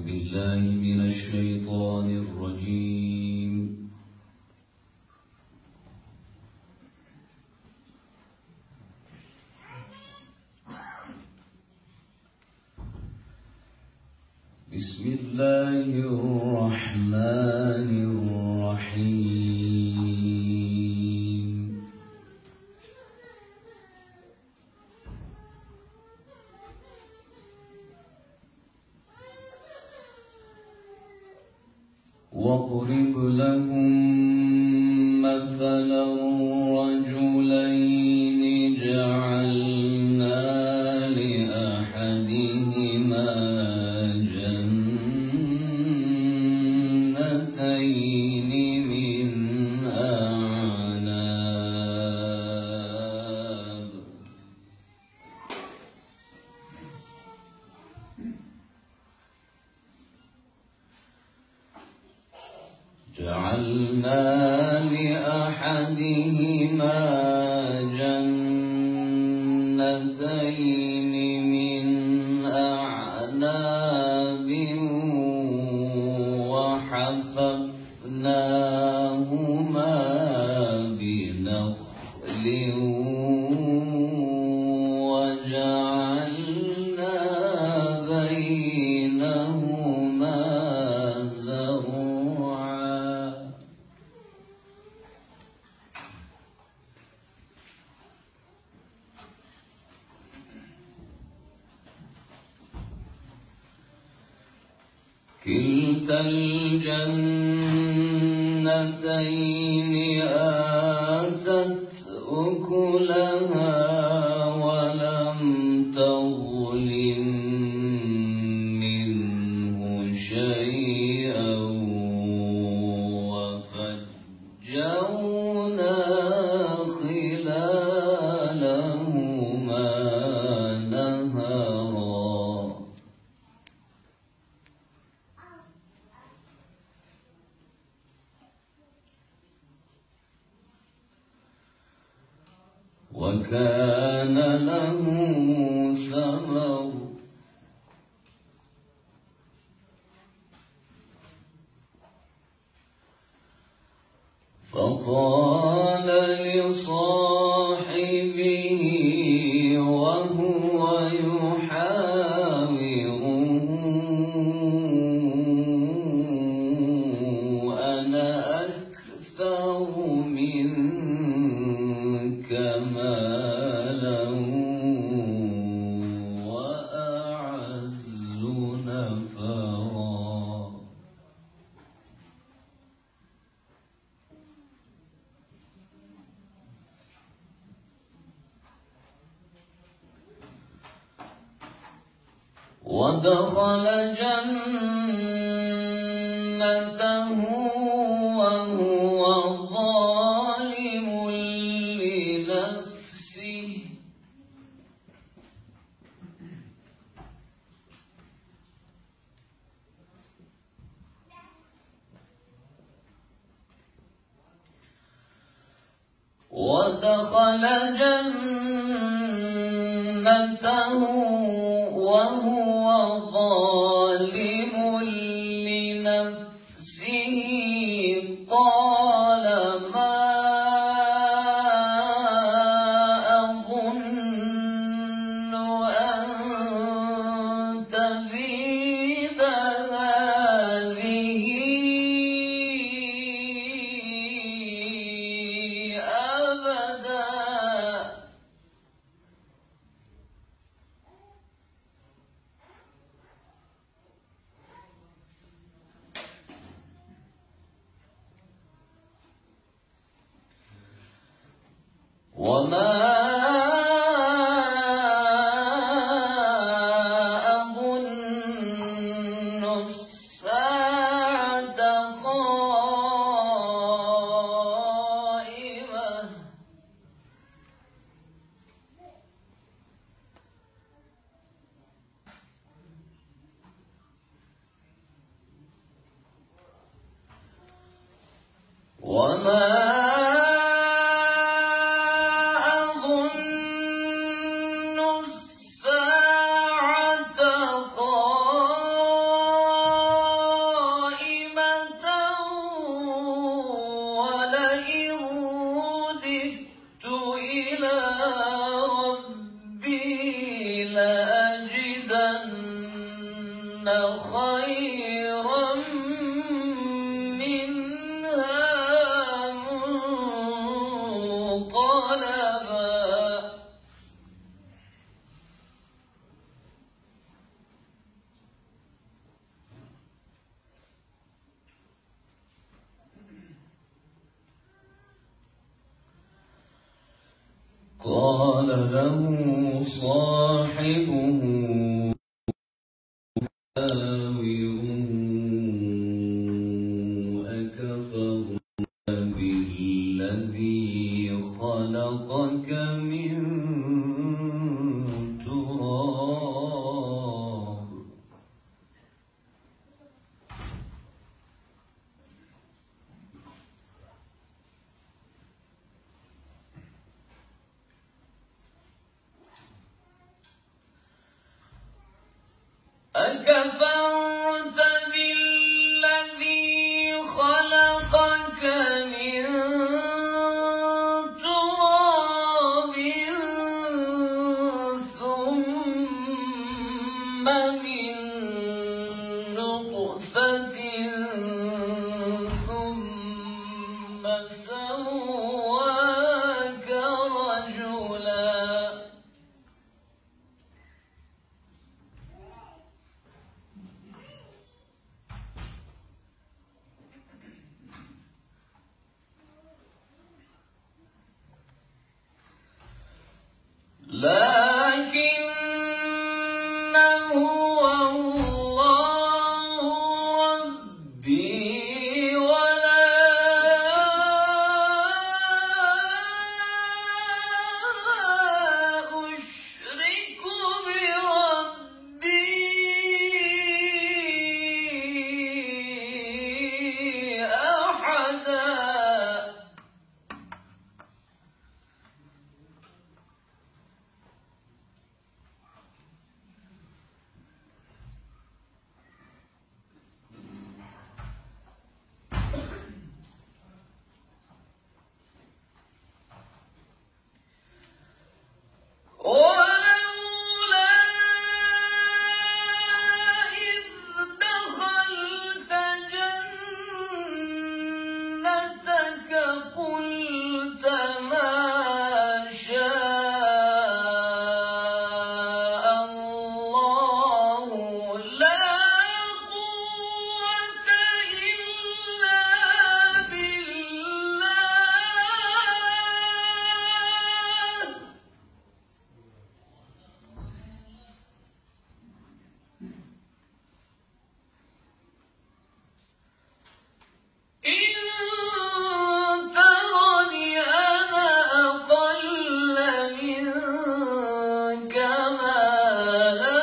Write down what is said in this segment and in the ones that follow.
بالله من الشيطان الرجيم. بسم الله الرحمن الرحيم. واضرب لهم مثلا رجلين جعلنا لأحدهما جنتين من أعناب وحففناهما بنخل وجعلنا بينهما زرعا. كلتا الجنتين آتت أكلها ولم تظلم منه شيئا وفجرنا خلالهما نهرا. وكان له ثمر فقال لصاحبه وهو يحاوره أنا أكثر منك مالا وأعز نفرا. ودخل جنته وهو ظالم لنفسه ودخل جنته وهو ظالم لنفسه قال ما أظن أن تبيد هذه أبدا. وما أظن الساعة قائمة وما أظن الساعة قائمة خيرا منها منقلبا قال له صاحبه أكفرت بالذي خلقك من تراب أكفرت بالذي خلقك من تراب ثم من نطفة ثم سواك رجلا لكن هو الله ربي ولا أشرك بربي أحدا ولولا إذ دخلت جنتك قلت ما شاء الله لا قوة إلا بالله إن ترني أنا أقل منك مالا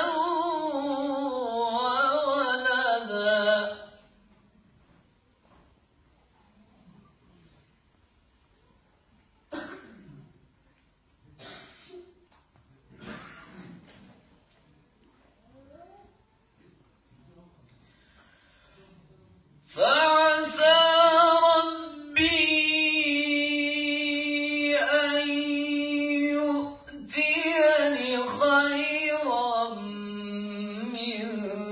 وولدا فعسى ربي أن يؤتيني خيرا من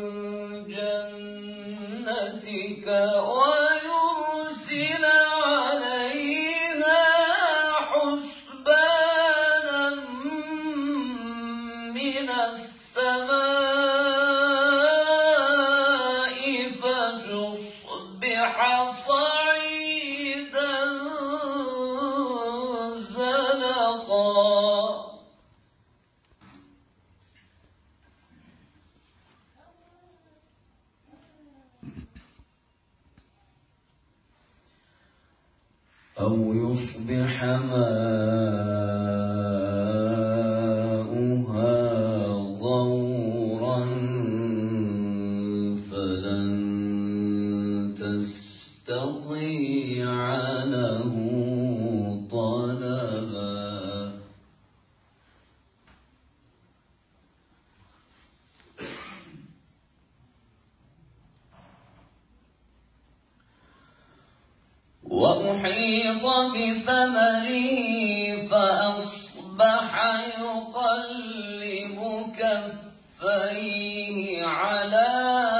جنتك ويرسل عليها حسبانا من السماء فتصبح صعيدا زلقا أو يصبح ماؤها غورا فلن تستطيع له طلبا وأحيط بثمره فأصبح يقلب كفيه على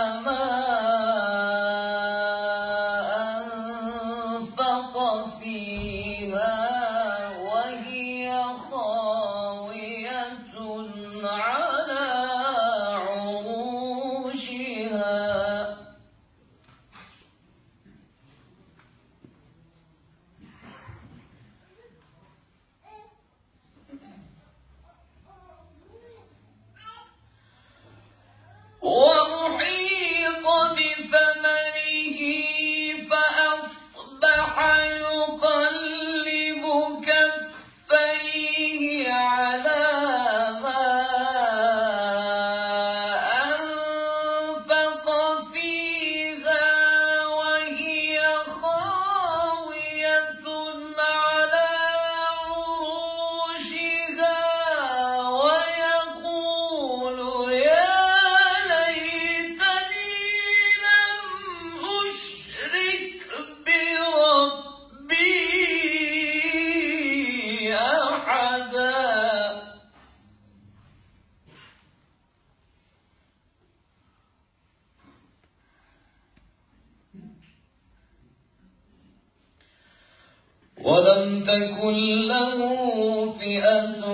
ولم تكن له فئة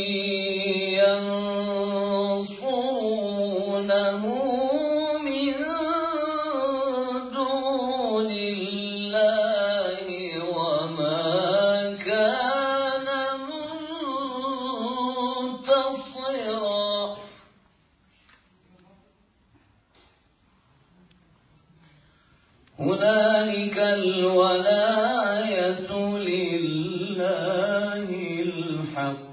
ينصرونه من دون الله وما كان منتصرا هنالك الولاية لله الحق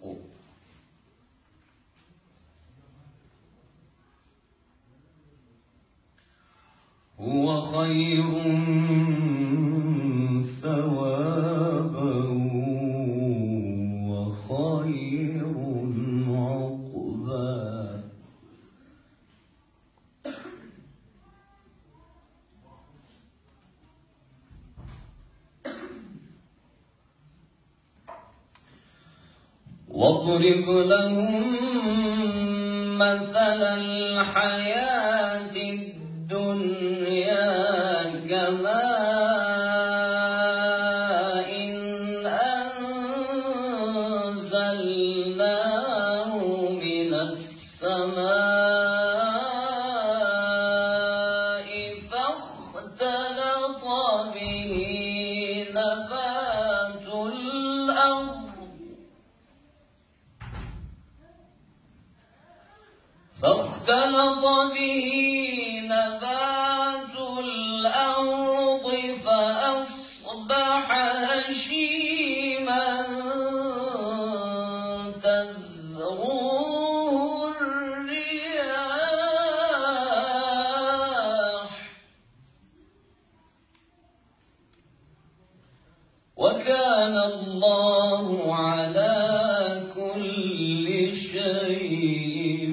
هو خير ثوابا وخير عقبا واضرب لهم مثل الحياة الدنيا كماء أنزلناه من السماء فاختلط به نبات الأرض فأصبح هشيما تذروه الرياح وكان الله على كل شيء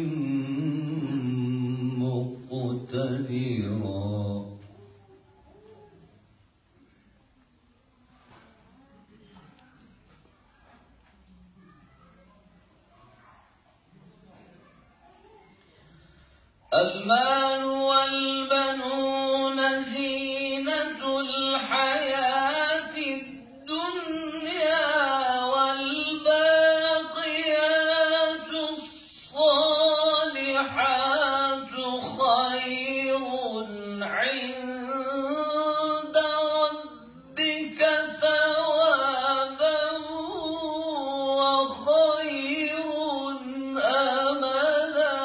مقتدرا المال والبنون زينة الحياة الدنيا والباقيات الصالحات خير عند ربك ثوابا وخير أملا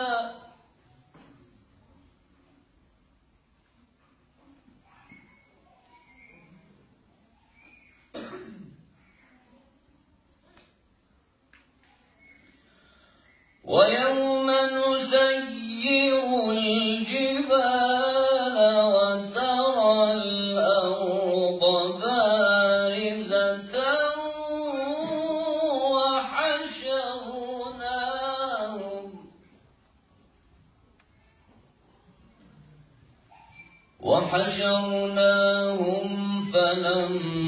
ويوم نسير الجبال وترى الأرض بارزة وحشرناهم فلم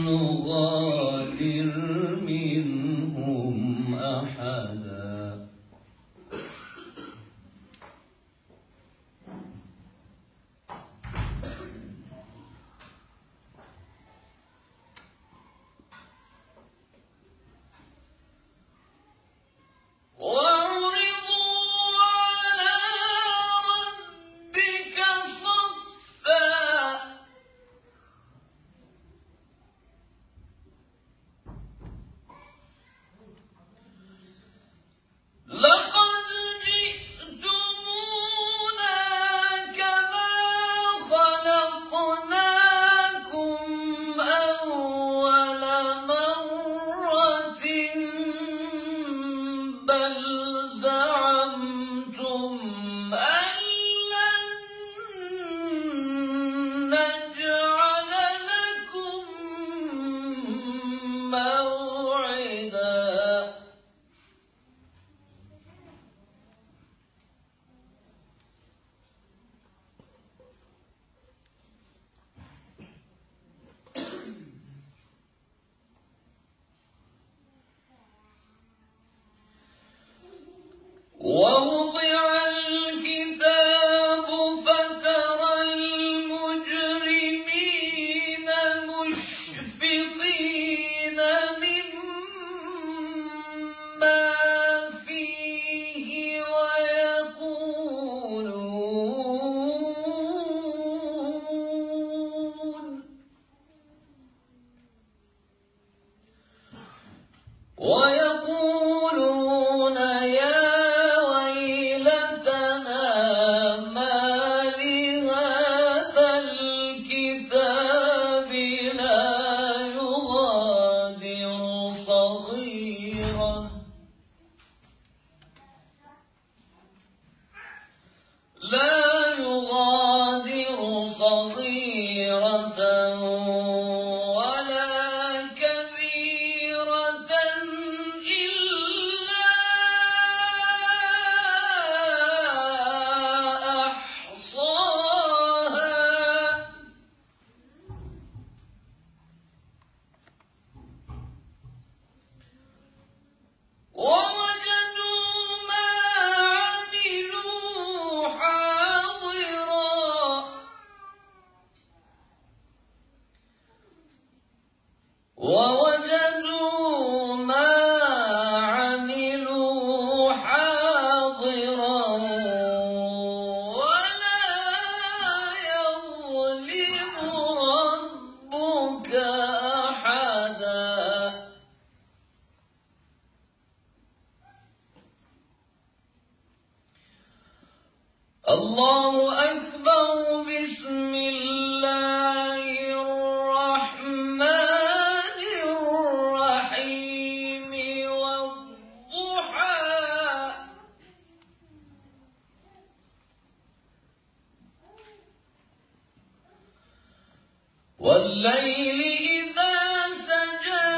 نغادر منهم أحدا ووضع الكتاب فترى المجرمين مشفقين ووجدوا ما عملوا حاضرا ولا يظلم ربك أحدا. الله أكبر. بسم الله الرحمن الرحيم. والضحى والليل إذا سجى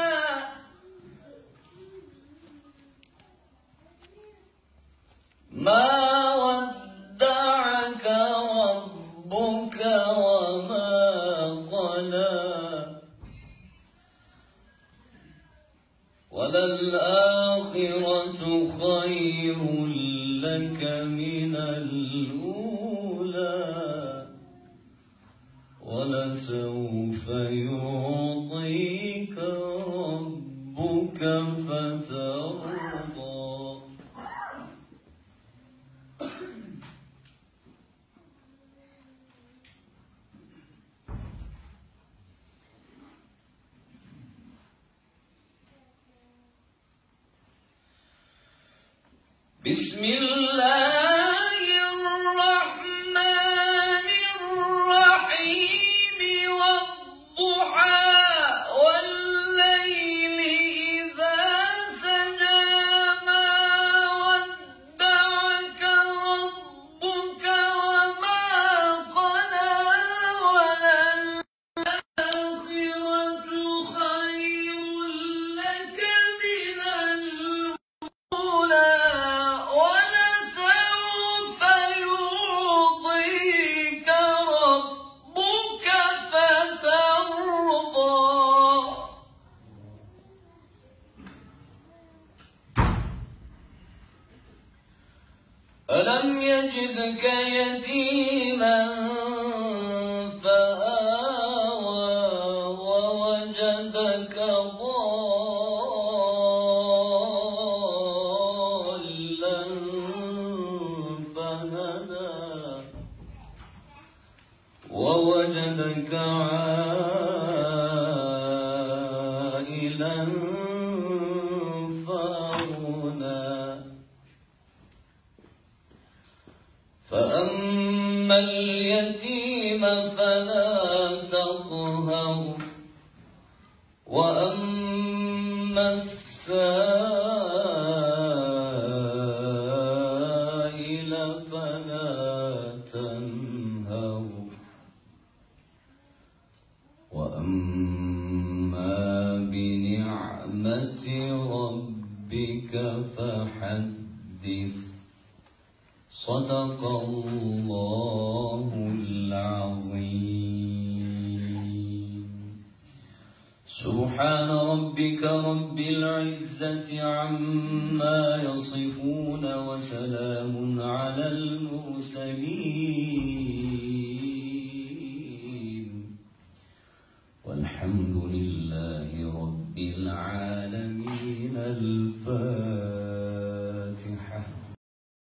ما ودعك ربك وما قلى وللآخرة خير لك من الأولى ولسوف يعطيك ربك فترضى. بسم الله الرحمن الرحيم. والضحى والليل إذا سجى ما ودعك ربك وما قلى وللآخرة خير لك من الأولى ولسوف يعطيك ربك فترضى. ألم يجدك يتيما فآوى ووجدك ضالا فهدى ووجدك عائلا فأغنى. فأما اليتيم فلا تقهر وأما السائل فلا تنهر وأما بنعمة ربك فحدث. صدق الله العظيم. سبحان ربك رب العزة عما يصفون وسلام على المرسلين والحمد لله رب العالمين. الفاتحة.